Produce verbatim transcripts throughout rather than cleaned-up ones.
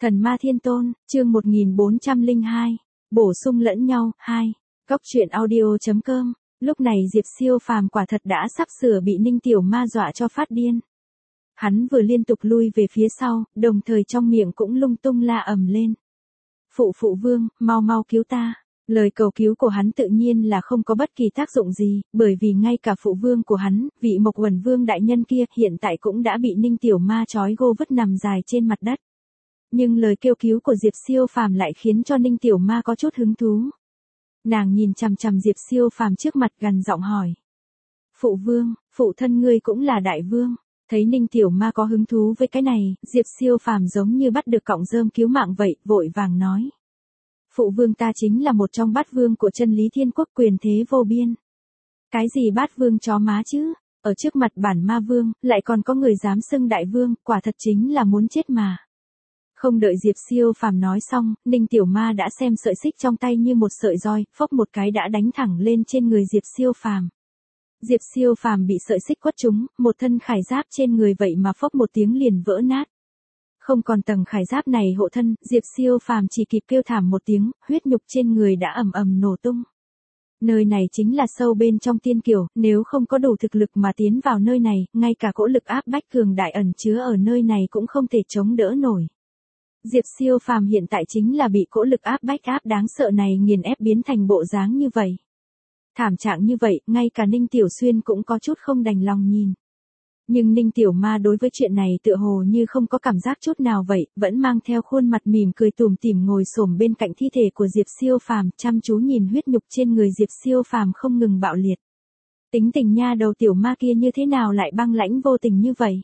Thần ma thiên tôn, chương một nghìn bốn trăm lẻ hai, bổ sung lẫn nhau, hai. Cóc truyện audio chấm com. Lúc này Diệp Siêu Phàm quả thật đã sắp sửa bị Ninh Tiểu Ma dọa cho phát điên. Hắn vừa liên tục lui về phía sau, đồng thời trong miệng cũng lung tung la ầm lên. Phụ phụ vương, mau mau cứu ta. Lời cầu cứu của hắn tự nhiên là không có bất kỳ tác dụng gì, bởi vì ngay cả phụ vương của hắn, vị Mộc Uẩn Vương đại nhân kia, hiện tại cũng đã bị Ninh Tiểu Ma trói gô vứt nằm dài trên mặt đất. Nhưng lời kêu cứu của Diệp Siêu Phàm lại khiến cho Ninh Tiểu Ma có chút hứng thú. Nàng nhìn chằm chằm Diệp Siêu Phàm trước mặt gằn giọng hỏi. Phụ vương, phụ thân ngươi cũng là đại vương. Thấy Ninh Tiểu Ma có hứng thú với cái này, Diệp Siêu Phàm giống như bắt được cọng rơm cứu mạng vậy, vội vàng nói. Phụ vương ta chính là một trong bát vương của chân lý thiên quốc, quyền thế vô biên. Cái gì bát vương chó má chứ? Ở trước mặt bản ma vương, lại còn có người dám xưng đại vương, quả thật chính là muốn chết mà. Không đợi Diệp Siêu Phàm nói xong, Ninh Tiểu Ma đã xem sợi xích trong tay như một sợi roi, phốc một cái đã đánh thẳng lên trên người Diệp Siêu Phàm. Diệp Siêu Phàm bị sợi xích quất trúng, một thân khải giáp trên người vậy mà phốc một tiếng liền vỡ nát. Không còn tầng khải giáp này hộ thân, Diệp Siêu Phàm chỉ kịp kêu thảm một tiếng, huyết nhục trên người đã ầm ầm nổ tung. Nơi này chính là sâu bên trong tiên kiều, nếu không có đủ thực lực mà tiến vào nơi này, ngay cả cỗ lực áp bách cường đại ẩn chứa ở nơi này cũng không thể chống đỡ nổi. Diệp Siêu Phàm hiện tại chính là bị cỗ lực áp bách áp đáng sợ này nghiền ép biến thành bộ dáng như vậy. Thảm trạng như vậy, ngay cả Ninh Tiểu Xuyên cũng có chút không đành lòng nhìn. Nhưng Ninh Tiểu Ma đối với chuyện này tựa hồ như không có cảm giác chút nào vậy, vẫn mang theo khuôn mặt mỉm cười tủm tỉm ngồi xổm bên cạnh thi thể của Diệp Siêu Phàm, chăm chú nhìn huyết nhục trên người Diệp Siêu Phàm không ngừng bạo liệt. Tính tình nha đầu Tiểu Ma kia như thế nào lại băng lãnh vô tình như vậy?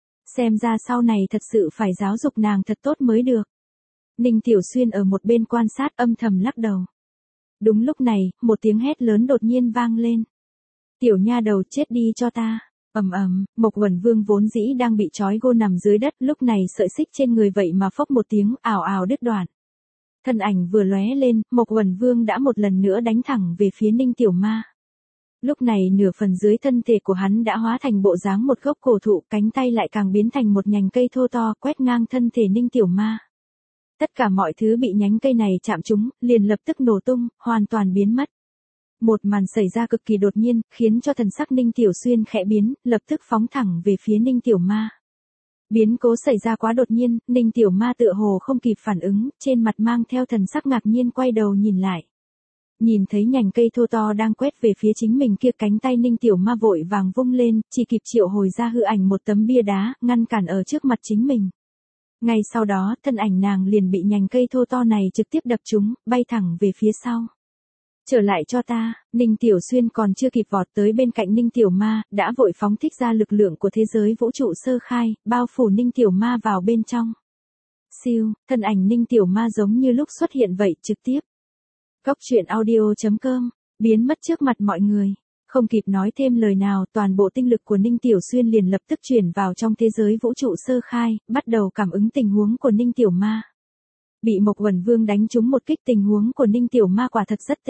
Xem ra sau này thật sự phải giáo dục nàng thật tốt mới được. Ninh Tiểu Xuyên ở một bên quan sát âm thầm lắc đầu. Đúng lúc này, một tiếng hét lớn đột nhiên vang lên. Tiểu nha đầu chết đi cho ta. Ầm ầm, Mộc Uẩn Vương vốn dĩ đang bị trói gô nằm dưới đất, lúc này sợi xích trên người vậy mà phốc một tiếng, ào ào đứt đoạn. Thân ảnh vừa lóe lên, Mộc Uẩn Vương đã một lần nữa đánh thẳng về phía Ninh Tiểu Ma. Lúc này nửa phần dưới thân thể của hắn đã hóa thành bộ dáng một gốc cổ thụ, cánh tay lại càng biến thành một nhành cây thô to, quét ngang thân thể Ninh Tiểu Ma. Tất cả mọi thứ bị nhánh cây này chạm trúng, liền lập tức nổ tung, hoàn toàn biến mất. Một màn xảy ra cực kỳ đột nhiên, khiến cho thần sắc Ninh Tiểu Xuyên khẽ biến, lập tức phóng thẳng về phía Ninh Tiểu Ma. Biến cố xảy ra quá đột nhiên, Ninh Tiểu Ma tựa hồ không kịp phản ứng, trên mặt mang theo thần sắc ngạc nhiên quay đầu nhìn lại. Nhìn thấy nhành cây thô to đang quét về phía chính mình kia, cánh tay Ninh Tiểu Ma vội vàng vung lên, chỉ kịp triệu hồi ra hư ảnh một tấm bia đá, ngăn cản ở trước mặt chính mình. Ngay sau đó, thân ảnh nàng liền bị nhành cây thô to này trực tiếp đập trúng, bay thẳng về phía sau. Trở lại cho ta, Ninh Tiểu Xuyên còn chưa kịp vọt tới bên cạnh Ninh Tiểu Ma, đã vội phóng thích ra lực lượng của thế giới vũ trụ sơ khai, bao phủ Ninh Tiểu Ma vào bên trong. Siêu, thân ảnh Ninh Tiểu Ma giống như lúc xuất hiện vậy, trực tiếp. Cóc truyện audio chấm com, biến mất trước mặt mọi người. Không kịp nói thêm lời nào, toàn bộ tinh lực của Ninh Tiểu Xuyên liền lập tức chuyển vào trong thế giới vũ trụ sơ khai, bắt đầu cảm ứng tình huống của Ninh Tiểu Ma. Bị Mộc Uẩn Vương đánh trúng một kích, tình huống của Ninh Tiểu Ma quả thật rất tệ.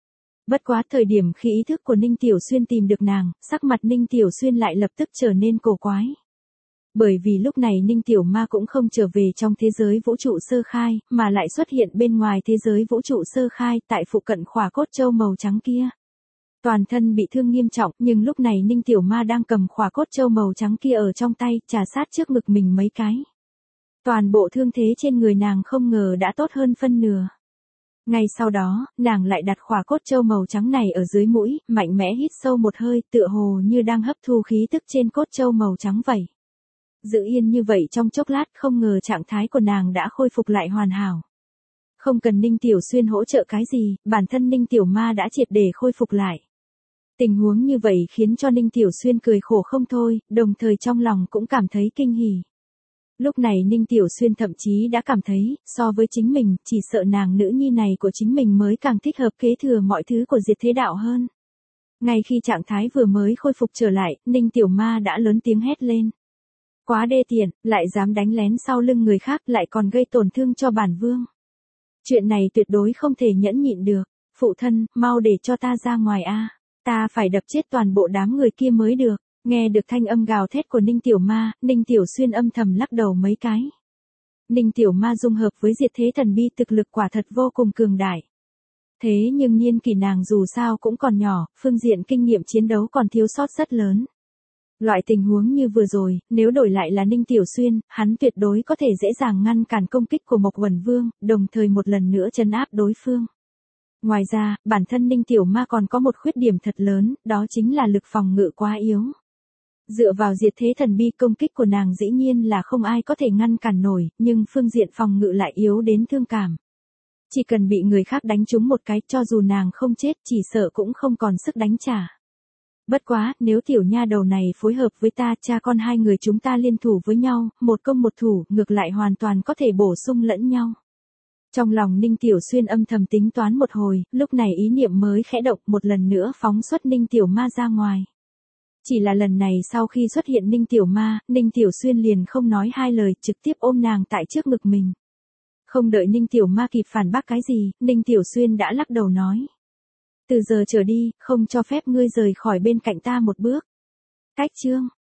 Bất quá thời điểm khi ý thức của Ninh Tiểu Xuyên tìm được nàng, sắc mặt Ninh Tiểu Xuyên lại lập tức trở nên cổ quái. Bởi vì lúc này Ninh Tiểu Ma cũng không trở về trong thế giới vũ trụ sơ khai, mà lại xuất hiện bên ngoài thế giới vũ trụ sơ khai, tại phụ cận khỏa cốt châu màu trắng kia. Toàn thân bị thương nghiêm trọng, nhưng lúc này Ninh Tiểu Ma đang cầm khỏa cốt châu màu trắng kia ở trong tay, trà sát trước ngực mình mấy cái. Toàn bộ thương thế trên người nàng không ngờ đã tốt hơn phân nửa. Ngay sau đó, nàng lại đặt khỏa cốt châu màu trắng này ở dưới mũi, mạnh mẽ hít sâu một hơi, tựa hồ như đang hấp thu khí tức trên cốt châu màu trắng vậy. Giữ yên như vậy trong chốc lát, không ngờ trạng thái của nàng đã khôi phục lại hoàn hảo. Không cần Ninh Tiểu Xuyên hỗ trợ cái gì, bản thân Ninh Tiểu Ma đã triệt để khôi phục lại. Tình huống như vậy khiến cho Ninh Tiểu Xuyên cười khổ không thôi, đồng thời trong lòng cũng cảm thấy kinh hỉ. Lúc này Ninh Tiểu Xuyên thậm chí đã cảm thấy, so với chính mình, chỉ sợ nàng nữ nhi này của chính mình mới càng thích hợp kế thừa mọi thứ của Diệt Thế Đạo hơn. Ngay khi trạng thái vừa mới khôi phục trở lại, Ninh Tiểu Ma đã lớn tiếng hét lên. Quá đê tiện, lại dám đánh lén sau lưng người khác, lại còn gây tổn thương cho bản vương. Chuyện này tuyệt đối không thể nhẫn nhịn được. Phụ thân, mau để cho ta ra ngoài a, ta phải đập chết toàn bộ đám người kia mới được. Nghe được thanh âm gào thét của Ninh Tiểu Ma, Ninh Tiểu Xuyên âm thầm lắc đầu mấy cái. Ninh Tiểu Ma dung hợp với diệt thế thần bi thực lực quả thật vô cùng cường đại. Thế nhưng niên kỷ nàng dù sao cũng còn nhỏ, phương diện kinh nghiệm chiến đấu còn thiếu sót rất lớn. Loại tình huống như vừa rồi, nếu đổi lại là Ninh Tiểu Xuyên, hắn tuyệt đối có thể dễ dàng ngăn cản công kích của Mộc Uẩn Vương, đồng thời một lần nữa trấn áp đối phương. Ngoài ra, bản thân Ninh Tiểu Ma còn có một khuyết điểm thật lớn, đó chính là lực phòng ngự quá yếu. Dựa vào diệt thế thần bi công kích của nàng dĩ nhiên là không ai có thể ngăn cản nổi, nhưng phương diện phòng ngự lại yếu đến thương cảm. Chỉ cần bị người khác đánh trúng một cái, cho dù nàng không chết chỉ sợ cũng không còn sức đánh trả. Bất quá, nếu tiểu nha đầu này phối hợp với ta, cha con hai người chúng ta liên thủ với nhau, một công một thủ, ngược lại hoàn toàn có thể bổ sung lẫn nhau. Trong lòng Ninh Tiểu Xuyên âm thầm tính toán một hồi, lúc này ý niệm mới khẽ động, một lần nữa phóng xuất Ninh Tiểu Ma ra ngoài. Chỉ là lần này sau khi xuất hiện Ninh Tiểu Ma, Ninh Tiểu Xuyên liền không nói hai lời, trực tiếp ôm nàng tại trước ngực mình. Không đợi Ninh Tiểu Ma kịp phản bác cái gì, Ninh Tiểu Xuyên đã lắc đầu nói. Từ giờ trở đi, không cho phép ngươi rời khỏi bên cạnh ta một bước. Cách chương